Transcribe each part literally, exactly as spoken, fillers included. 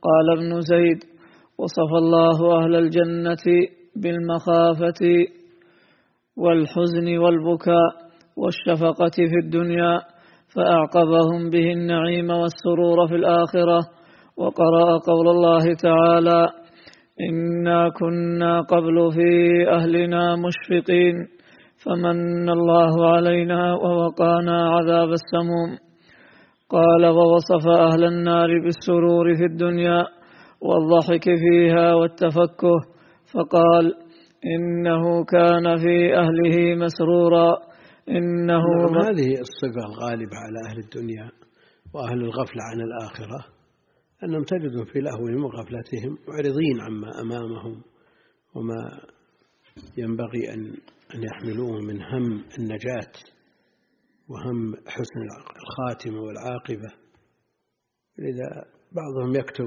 قال ابن زيد: وصف الله أهل الجنة بالمخافة والحزن والبكاء والشفقة في الدنيا، فأعقبهم به النعيم والسرور في الآخرة. وقرأ قول الله تعالى: إنا كنا قبل في أهلنا مشفقين فمن الله علينا ووقانا عذاب السموم. قال: ووصف أهل النار بالسرور في الدنيا والضحك فيها والتفكه، فقال: إنه كان في أهله مسرورا. إنه نعم، هذه الصفة الغالبة على أهل الدنيا وأهل الغفلة عن الآخرة، أنهم تجدهم في لهوهم وغفلتهم معرضين عما أمامهم وما ينبغي أن أن يحملوه من هم النجاة وهم حسن الخاتمة والعاقبة. لذا بعضهم يكتب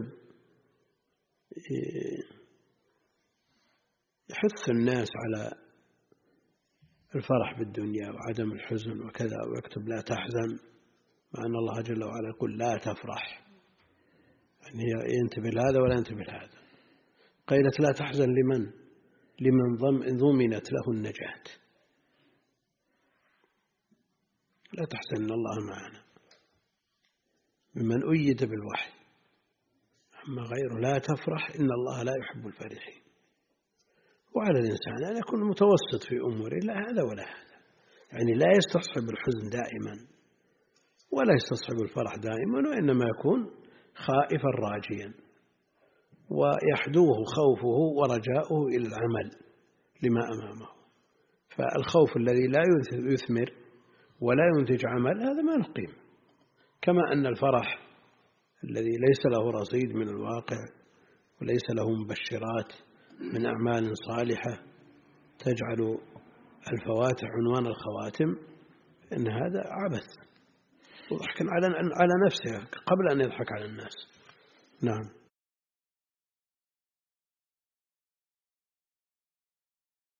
يحث الناس على الفرح بالدنيا وعدم الحزن وكذا، ويكتب: لا تحزن، مع أن الله جل وعلا يقول: لا تفرح. يعني ينتبه لهذا ولا ينتبه لهذا. قيلت: لا تحزن لمن؟ لمن ضمنت له النجاة. لا تحزن إن الله معنا، ممن أيد بالوحي. أما غيره: لا تفرح إن الله لا يحب الفرحين. وعلى الإنسان أن يكون متوسط في أموره، لا هذا ولا هذا، يعني لا يستصحب الحزن دائما ولا يستصحب الفرح دائما، وإنما يكون خائفا راجيا ويحدوه خوفه ورجاؤه إلى العمل لما أمامه. فالخوف الذي لا يثمر ولا ينتج عمل هذا ما له قيمة، كما أن الفرح الذي ليس له رصيد من الواقع وليس له مبشرات من أعمال صالحة تجعل الفواتح عنوان الخواتم، إن هذا عبث وضحك على على نفسه قبل أن يضحك على الناس. نعم.